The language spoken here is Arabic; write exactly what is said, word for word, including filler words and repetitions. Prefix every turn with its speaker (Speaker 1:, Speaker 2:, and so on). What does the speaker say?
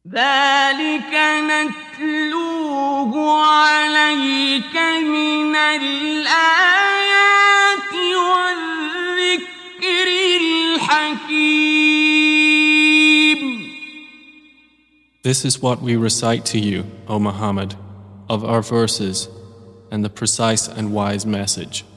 Speaker 1: ذلك نتلوه عليك من الآيات والذكر الحكيم.
Speaker 2: This is what we recite to you, O Muhammad, of our verses and the precise and wise message.